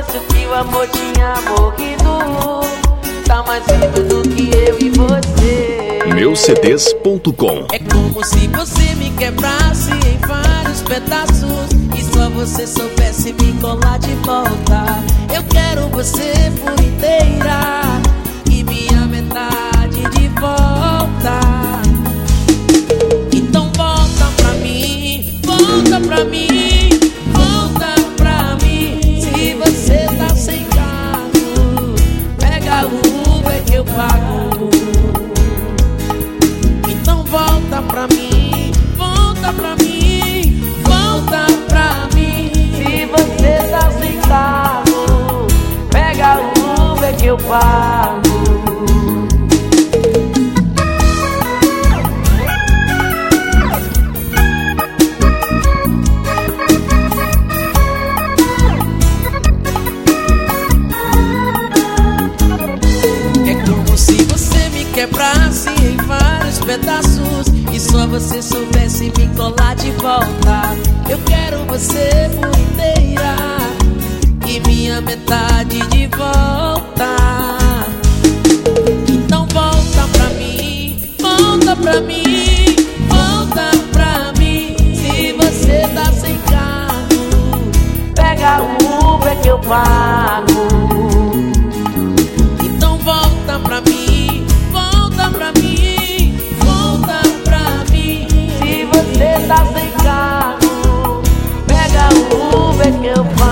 fosse que o amor tinha morrido, tá mais vivo do que eu e você. Meucds.com. É como se você me quebrasse em vários pedaços e só você soubesse me colar de volta. Eu quero você por inteira e minha metade de volta. Então volta pra mim, volta pra mim, volta pra mim. Se você tá sem carro, pega o Uber que eu pago. Então volta pra mim, volta pra mim, volta pra mim. Se você tá sem carro, pega o Uber que eu pago. Quebrasse em vários pedaços e só você soubesse me colar de volta. Eu quero você por inteira e minha metade de volta. Então volta pra mim, volta pra mim, volta pra mim. Se você tá sem carro, pega o Uber que eu pago. Então volta pra mim, pra mim, volta pra mim. Se você tá sem carro, pega o Uber que eu faço.